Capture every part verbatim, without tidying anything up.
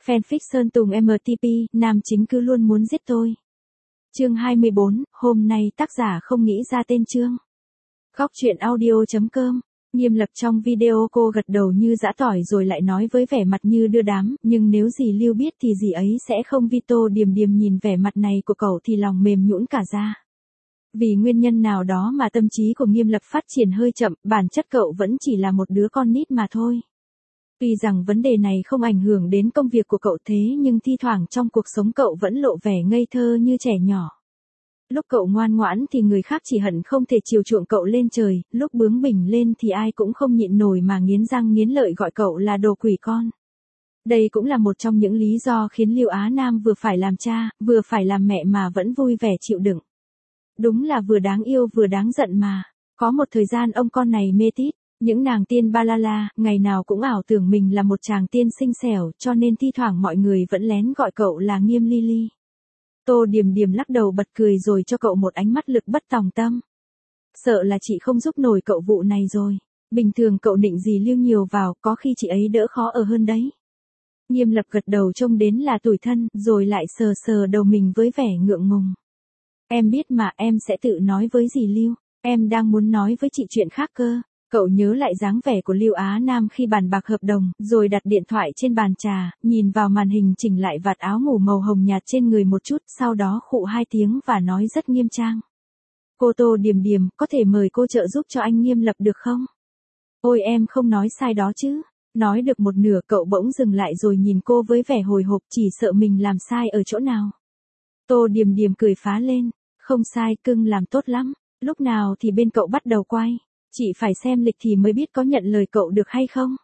Fanfic Sơn Tùng em tê pê, nam chính cứ luôn muốn giết tôi. Chương hai mươi bốn, hôm nay tác giả không nghĩ ra tên chương. Góc truyện audio.com. Nghiêm Lập trong video cô gật đầu như giã tỏi rồi lại nói với vẻ mặt như đưa đám, nhưng nếu dì Lưu biết thì dì ấy sẽ không. Vito Điềm Điềm nhìn vẻ mặt này của cậu thì lòng mềm nhũn cả ra. Vì nguyên nhân nào đó mà tâm trí của Nghiêm Lập phát triển hơi chậm, bản chất cậu vẫn chỉ là một đứa con nít mà thôi. Tuy rằng vấn đề này không ảnh hưởng đến công việc của cậu thế nhưng thi thoảng trong cuộc sống cậu vẫn lộ vẻ ngây thơ như trẻ nhỏ. Lúc cậu ngoan ngoãn thì người khác chỉ hận không thể chiều chuộng cậu lên trời, lúc bướng bỉnh lên thì ai cũng không nhịn nổi mà nghiến răng nghiến lợi gọi cậu là đồ quỷ con. Đây cũng là một trong những lý do khiến Lưu Á Nam vừa phải làm cha, vừa phải làm mẹ mà vẫn vui vẻ chịu đựng. Đúng là vừa đáng yêu vừa đáng giận mà. Có một thời gian ông con này mê tít. Những nàng tiên ba la la, ngày nào cũng ảo tưởng mình là một chàng tiên xinh xẻo, cho nên thi thoảng mọi người vẫn lén gọi cậu là Nghiêm Lily. Tô Điềm Điềm lắc đầu bật cười rồi cho cậu một ánh mắt lực bất tòng tâm. Sợ là chị không giúp nổi cậu vụ này rồi. Bình thường cậu nịnh gì Lưu nhiều vào, có khi chị ấy đỡ khó ở hơn đấy. Nghiêm Lập gật đầu trông đến là tủi thân, rồi lại sờ sờ đầu mình với vẻ ngượng ngùng. Em biết mà, em sẽ tự nói với dì Lưu, em đang muốn nói với chị chuyện khác cơ. Cậu nhớ lại dáng vẻ của Lưu Á Nam khi bàn bạc hợp đồng, rồi đặt điện thoại trên bàn trà, nhìn vào màn hình chỉnh lại vạt áo ngủ màu hồng nhạt trên người một chút, sau đó khụ hai tiếng và nói rất nghiêm trang. Cô Tô Điềm Điềm, có thể mời cô trợ giúp cho anh Nghiêm Lập được không? Ôi em không nói sai đó chứ. Nói được một nửa cậu bỗng dừng lại rồi nhìn cô với vẻ hồi hộp, chỉ sợ mình làm sai ở chỗ nào. Tô Điềm Điềm cười phá lên, không sai, cưng làm tốt lắm, lúc nào thì bên cậu bắt đầu quay. Chị phải xem lịch thì mới biết có nhận lời cậu được hay không.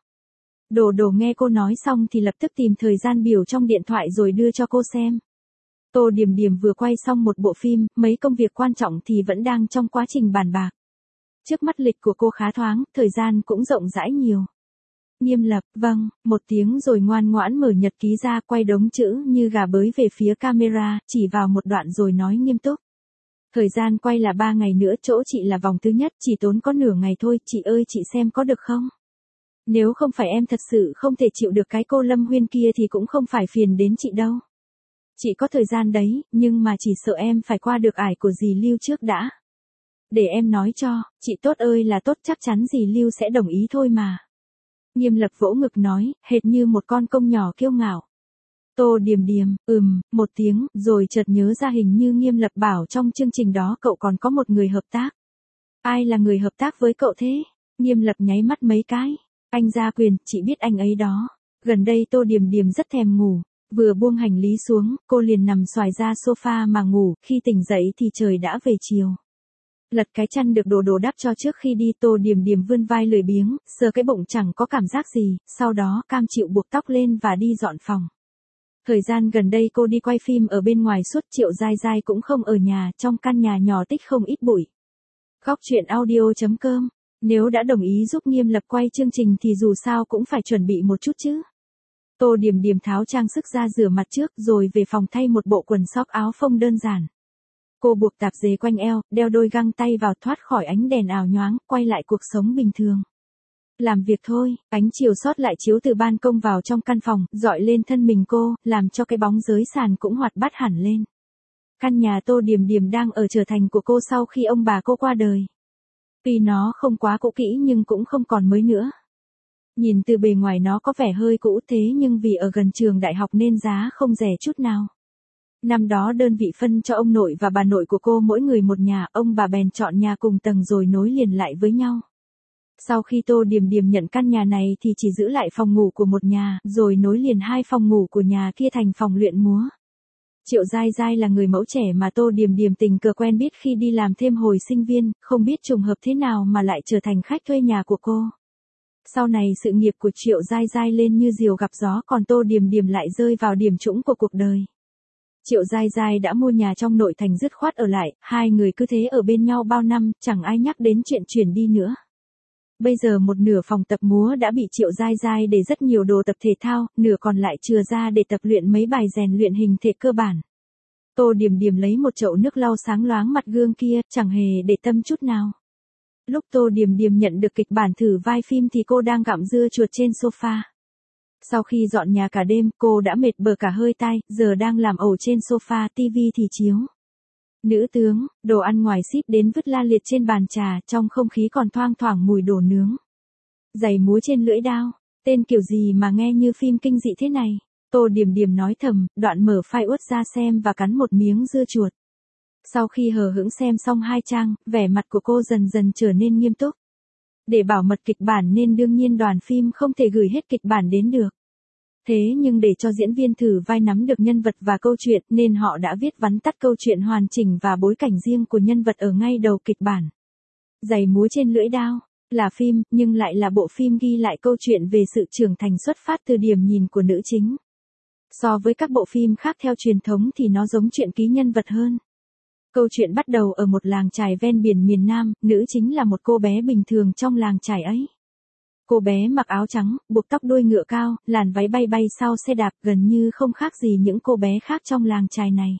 Đồ đồ nghe cô nói xong thì lập tức tìm thời gian biểu trong điện thoại rồi đưa cho cô xem. Tô Điềm Điềm vừa quay xong một bộ phim, mấy công việc quan trọng thì vẫn đang trong quá trình bàn bạc. Trước mắt lịch của cô khá thoáng, thời gian cũng rộng rãi nhiều. Nghiêm Lập, vâng, một tiếng rồi ngoan ngoãn mở nhật ký ra, quay đống chữ như gà bới về phía camera, chỉ vào một đoạn rồi nói nghiêm túc. Thời gian quay là ba ngày nữa, chỗ chị là vòng thứ nhất, chỉ tốn có nửa ngày thôi, chị ơi chị xem có được không? Nếu không phải em thật sự không thể chịu được cái cô Lâm Huyên kia thì cũng không phải phiền đến chị đâu. Chị có thời gian đấy, nhưng mà chỉ sợ em phải qua được ải của dì Lưu trước đã. Để em nói cho, chị tốt ơi là tốt, chắc chắn dì Lưu sẽ đồng ý thôi mà. Nghiêm Lập vỗ ngực nói, hệt như một con công nhỏ kiêu ngạo. Tô Điềm Điềm, ừm, một tiếng, rồi chợt nhớ ra hình như Nghiêm Lập bảo trong chương trình đó cậu còn có một người hợp tác. Ai là người hợp tác với cậu thế? Nghiêm Lập nháy mắt mấy cái. Anh Gia Quyền, chị biết anh ấy đó. Gần đây Tô Điềm Điềm rất thèm ngủ. Vừa buông hành lý xuống, cô liền nằm xoài ra sofa mà ngủ, khi tỉnh dậy thì trời đã về chiều. Lật cái chăn được Đồ Đồ đắp cho trước khi đi, Tô Điềm Điềm vươn vai lười biếng, sờ cái bụng chẳng có cảm giác gì, sau đó cam chịu buộc tóc lên và đi dọn phòng. Thời gian gần đây cô đi quay phim ở bên ngoài suốt, Triệu Giai Giai cũng không ở nhà, trong căn nhà nhỏ tích không ít bụi. Góc truyện audio.com. Nếu đã đồng ý giúp Nghiêm Lập quay chương trình thì dù sao cũng phải chuẩn bị một chút chứ. Tô Điềm Điềm tháo trang sức ra rửa mặt trước rồi về phòng thay một bộ quần sóc áo phông đơn giản. Cô buộc tạp dề quanh eo, đeo đôi găng tay vào, thoát khỏi ánh đèn ảo nhoáng, quay lại cuộc sống bình thường. Làm việc thôi, ánh chiều sót lại chiếu từ ban công vào trong căn phòng, dọi lên thân mình cô, làm cho cái bóng dưới sàn cũng hoạt bát hẳn lên. Căn nhà Tô Điềm Điềm đang ở trở thành của cô sau khi ông bà cô qua đời. Tuy nó không quá cũ kỹ nhưng cũng không còn mới nữa. Nhìn từ bề ngoài nó có vẻ hơi cũ thế nhưng vì ở gần trường đại học nên giá không rẻ chút nào. Năm đó đơn vị phân cho ông nội và bà nội của cô mỗi người một nhà, ông bà bèn chọn nhà cùng tầng rồi nối liền lại với nhau. Sau khi Tô Điềm Điềm nhận căn nhà này thì chỉ giữ lại phòng ngủ của một nhà, rồi nối liền hai phòng ngủ của nhà kia thành phòng luyện múa. Triệu Giai Giai là người mẫu trẻ mà Tô Điềm Điềm tình cờ quen biết khi đi làm thêm hồi sinh viên, không biết trùng hợp thế nào mà lại trở thành khách thuê nhà của cô. Sau này sự nghiệp của Triệu Giai Giai lên như diều gặp gió, còn Tô Điềm Điềm lại rơi vào điểm trũng của cuộc đời. Triệu Giai Giai đã mua nhà trong nội thành dứt khoát ở lại, hai người cứ thế ở bên nhau bao năm, chẳng ai nhắc đến chuyện chuyển đi nữa. Bây giờ một nửa phòng tập múa đã bị Triệu Giai Giai để rất nhiều đồ tập thể thao, nửa còn lại chừa ra để tập luyện mấy bài rèn luyện hình thể cơ bản. Tô Điềm Điềm lấy một chậu nước lau sáng loáng mặt gương kia, chẳng hề để tâm chút nào. Lúc Tô Điềm Điềm nhận được kịch bản thử vai phim thì cô đang gặm dưa chuột trên sofa. Sau khi dọn nhà cả đêm, cô đã mệt bờ cả hơi tai, giờ đang làm ẩu trên sofa, tivi thì chiếu. Nữ tướng, đồ ăn ngoài ship đến vứt la liệt trên bàn trà, trong không khí còn thoang thoảng mùi đồ nướng. Giày múa trên lưỡi dao, tên kiểu gì mà nghe như phim kinh dị thế này. Tô Điềm Điềm nói thầm, đoạn mở file uất ra xem và cắn một miếng dưa chuột. Sau khi hờ hững xem xong hai trang, vẻ mặt của cô dần dần trở nên nghiêm túc. Để bảo mật kịch bản nên đương nhiên đoàn phim không thể gửi hết kịch bản đến được. Thế nhưng để cho diễn viên thử vai nắm được nhân vật và câu chuyện nên họ đã viết vắn tắt câu chuyện hoàn chỉnh và bối cảnh riêng của nhân vật ở ngay đầu kịch bản. Giày múa trên lưỡi dao là phim nhưng lại là bộ phim ghi lại câu chuyện về sự trưởng thành xuất phát từ điểm nhìn của nữ chính. So với các bộ phim khác theo truyền thống thì nó giống truyện ký nhân vật hơn. Câu chuyện bắt đầu ở một làng chài ven biển miền Nam, nữ chính là một cô bé bình thường trong làng chài ấy. Cô bé mặc áo trắng, buộc tóc đuôi ngựa cao, làn váy bay bay sau xe đạp gần như không khác gì những cô bé khác trong làng chài này.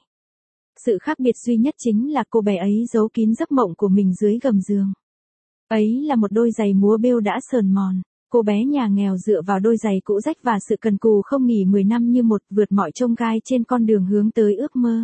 Sự khác biệt duy nhất chính là cô bé ấy giấu kín giấc mộng của mình dưới gầm giường. Ấy là một đôi giày múa bêu đã sờn mòn. Cô bé nhà nghèo dựa vào đôi giày cũ rách và sự cần cù không nghỉ mười năm như một vượt mọi chông gai trên con đường hướng tới ước mơ.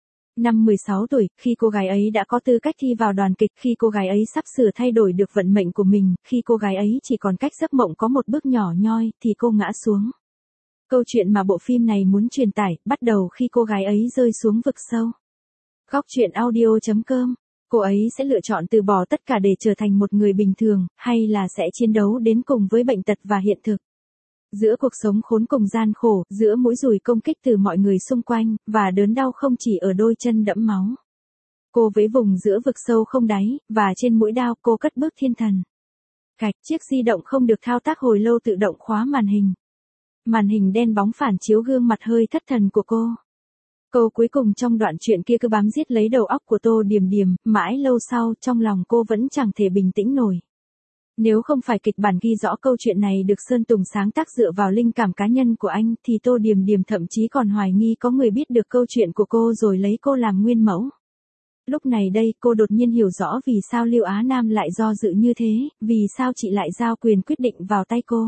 Năm mười sáu tuổi, khi cô gái ấy đã có tư cách thi vào đoàn kịch, khi cô gái ấy sắp sửa thay đổi được vận mệnh của mình, khi cô gái ấy chỉ còn cách giấc mộng có một bước nhỏ nhoi, thì cô ngã xuống. Câu chuyện mà bộ phim này muốn truyền tải, bắt đầu khi cô gái ấy rơi xuống vực sâu. Góc truyện audio chấm com. Cô ấy sẽ lựa chọn từ bỏ tất cả để trở thành một người bình thường, hay là sẽ chiến đấu đến cùng với bệnh tật và hiện thực. Giữa cuộc sống khốn cùng gian khổ, giữa mũi dùi công kích từ mọi người xung quanh, và đớn đau không chỉ ở đôi chân đẫm máu. Cô với vùng giữa vực sâu không đáy, và trên mũi đao cô cất bước thiên thần. Cạch, chiếc di động không được thao tác hồi lâu tự động khóa màn hình. Màn hình đen bóng phản chiếu gương mặt hơi thất thần của cô. Câu cuối cùng trong đoạn truyện kia cứ bám giết lấy đầu óc của Tô Điềm Điềm, mãi lâu sau trong lòng cô vẫn chẳng thể bình tĩnh nổi. Nếu không phải kịch bản ghi rõ câu chuyện này được Sơn Tùng sáng tác dựa vào linh cảm cá nhân của anh thì Tô Điềm Điềm thậm chí còn hoài nghi có người biết được câu chuyện của cô rồi lấy cô làm nguyên mẫu. Lúc này đây cô đột nhiên hiểu rõ vì sao Lưu Á Nam lại do dự như thế, vì sao chị lại giao quyền quyết định vào tay cô.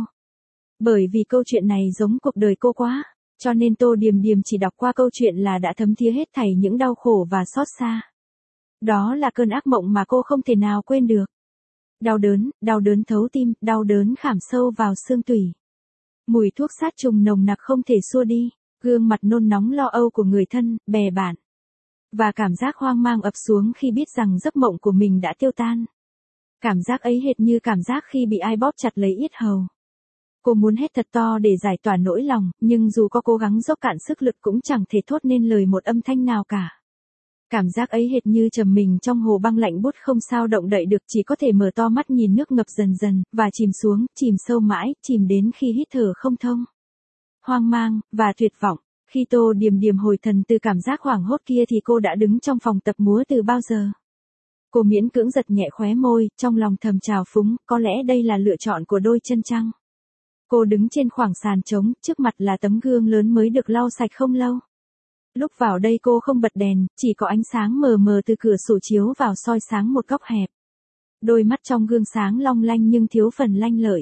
Bởi vì câu chuyện này giống cuộc đời cô quá, cho nên Tô Điềm Điềm chỉ đọc qua câu chuyện là đã thấm thía hết thảy những đau khổ và xót xa. Đó là cơn ác mộng mà cô không thể nào quên được. Đau đớn, đau đớn thấu tim, đau đớn khảm sâu vào xương tủy. Mùi thuốc sát trùng nồng nặc không thể xua đi, gương mặt nôn nóng lo âu của người thân, bè bạn. Và cảm giác hoang mang ập xuống khi biết rằng giấc mộng của mình đã tiêu tan. Cảm giác ấy hệt như cảm giác khi bị ai bóp chặt lấy yết hầu. Cô muốn hét thật to để giải tỏa nỗi lòng, nhưng dù có cố gắng dốc cạn sức lực cũng chẳng thể thốt nên lời một âm thanh nào cả. Cảm giác ấy hệt như trầm mình trong hồ băng lạnh buốt không sao động đậy được, chỉ có thể mở to mắt nhìn nước ngập dần dần, và chìm xuống, chìm sâu mãi, chìm đến khi hít thở không thông. Hoang mang, và tuyệt vọng, khi Tô Điềm Điềm hồi thần từ cảm giác hoảng hốt kia thì cô đã đứng trong phòng tập múa từ bao giờ. Cô miễn cưỡng giật nhẹ khóe môi, trong lòng thầm trào phúng, có lẽ đây là lựa chọn của đôi chân trăng. Cô đứng trên khoảng sàn trống, trước mặt là tấm gương lớn mới được lau sạch không lâu. Lúc vào đây cô không bật đèn, chỉ có ánh sáng mờ mờ từ cửa sổ chiếu vào soi sáng một góc hẹp. Đôi mắt trong gương sáng long lanh nhưng thiếu phần lanh lợi.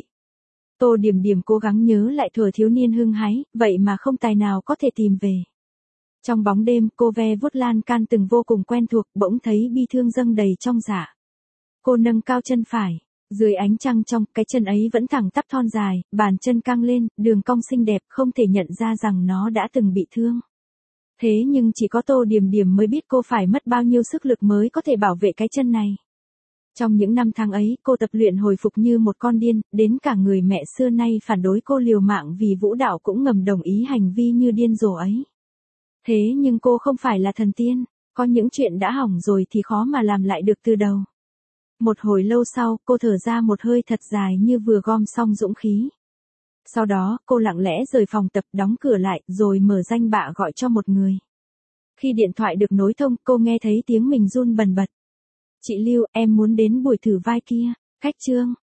Tô Điềm Điềm cố gắng nhớ lại thuở thiếu niên hưng hái, vậy mà không tài nào có thể tìm về. Trong bóng đêm, cô ve vuốt lan can từng vô cùng quen thuộc, bỗng thấy bi thương dâng đầy trong dạ. Cô nâng cao chân phải. Dưới ánh trăng trong, cái chân ấy vẫn thẳng tắp thon dài, bàn chân căng lên, đường cong xinh đẹp, không thể nhận ra rằng nó đã từng bị thương. Thế nhưng chỉ có Tô Điềm Điềm mới biết cô phải mất bao nhiêu sức lực mới có thể bảo vệ cái chân này. Trong những năm tháng ấy, cô tập luyện hồi phục như một con điên, đến cả người mẹ xưa nay phản đối cô liều mạng vì vũ đạo cũng ngầm đồng ý hành vi như điên rồ ấy. Thế nhưng cô không phải là thần tiên, có những chuyện đã hỏng rồi thì khó mà làm lại được từ đầu. Một hồi lâu sau, cô thở ra một hơi thật dài như vừa gom xong dũng khí. Sau đó, cô lặng lẽ rời phòng tập, đóng cửa lại, rồi mở danh bạ gọi cho một người. Khi điện thoại được nối thông, cô nghe thấy tiếng mình run bần bật. Chị Lưu, em muốn đến buổi thử vai kia. Cách chương.